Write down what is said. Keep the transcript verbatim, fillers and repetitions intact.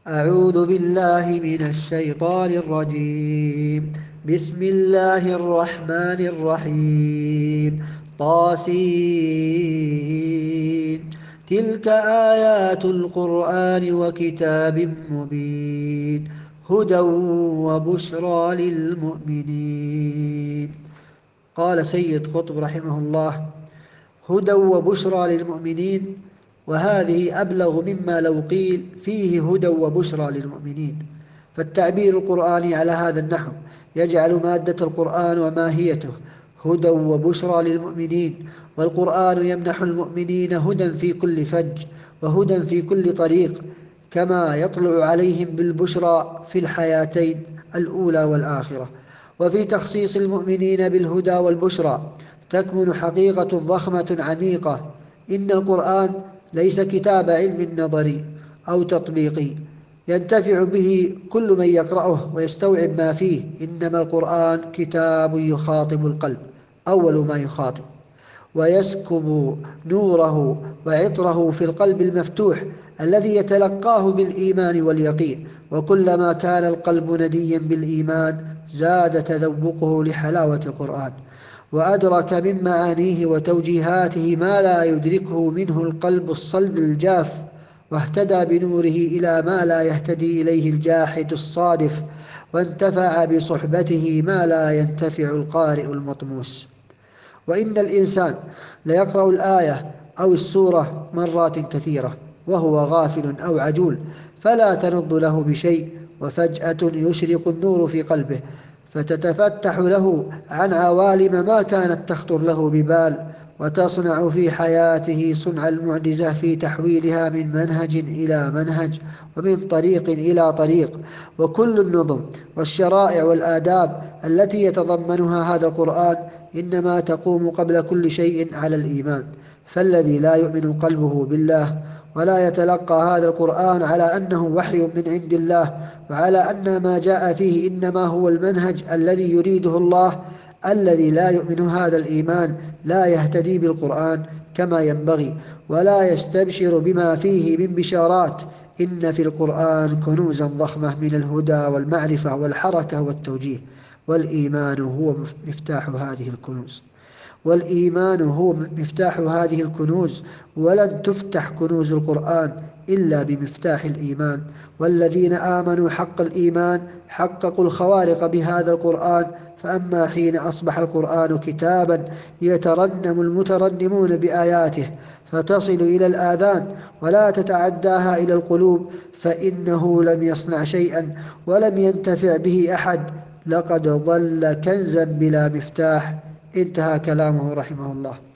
أعوذ بالله من الشيطان الرجيم. بسم الله الرحمن الرحيم. طاسين. تلك آيات القرآن وكتاب مبين، هدى وبشرى للمؤمنين. قال سيد قطب رحمه الله: هدى وبشرى للمؤمنين، وهذه أبلغ مما لو قيل فيه هدى وبشرى للمؤمنين. فالتعبير القرآني على هذا النحو يجعل مادة القرآن وماهيته هدى وبشرى للمؤمنين، والقرآن يمنح المؤمنين هدى في كل فج وهدى في كل طريق، كما يطلع عليهم بالبشرى في الحياتين الأولى والآخرة. وفي تخصيص المؤمنين بالهدى والبشرى تكمن حقيقة ضخمة عميقة: إن القرآن ليس كتاب علم نظري أو تطبيقي ينتفع به كل من يقرأه ويستوعب ما فيه، إنما القرآن كتاب يخاطب القلب أول ما يخاطب، ويسكب نوره وعطره في القلب المفتوح الذي يتلقاه بالإيمان واليقين. وكلما كان القلب نديا بالإيمان زاد تذوقه لحلاوة القرآن، وأدرك من معانيه وتوجيهاته ما لا يدركه منه القلب الصلب الجاف، واهتدى بنوره إلى ما لا يهتدي إليه الجاحد الصادف، وانتفع بصحبته ما لا ينتفع القارئ المطموس. وإن الإنسان ليقرأ الآية أو السورة مرات كثيرة وهو غافل أو عجول، فلا تنض له بشيء، وفجأة يشرق النور في قلبه فتتفتح له عن عوالم ما كانت تخطر له ببال، وتصنع في حياته صنع المعجزة في تحويلها من منهج إلى منهج، ومن طريق إلى طريق. وكل النظم والشرائع والآداب التي يتضمنها هذا القرآن إنما تقوم قبل كل شيء على الإيمان. فالذي لا يؤمن قلبه بالله ولا يتلقى هذا القرآن على أنه وحي من عند الله، وعلى أن ما جاء فيه إنما هو المنهج الذي يريده الله، الذي لا يؤمن هذا الإيمان لا يهتدي بالقرآن كما ينبغي، ولا يستبشر بما فيه من بشارات. إن في القرآن كنوزا ضخمة من الهدى والمعرفة والحركة والتوجيه، والإيمان هو مفتاح هذه الكنوز. والإيمان هو مفتاح هذه الكنوز، ولن تفتح كنوز القرآن إلا بمفتاح الإيمان. والذين آمنوا حق الإيمان حققوا الخوارق بهذا القرآن. فأما حين أصبح القرآن كتابا يترنم المترنمون بآياته فتصل إلى الآذان ولا تتعداها إلى القلوب، فإنه لم يصنع شيئا ولم ينتفع به أحد، لقد ضل كنزا بلا مفتاح. انتهى كلامه رحمه الله.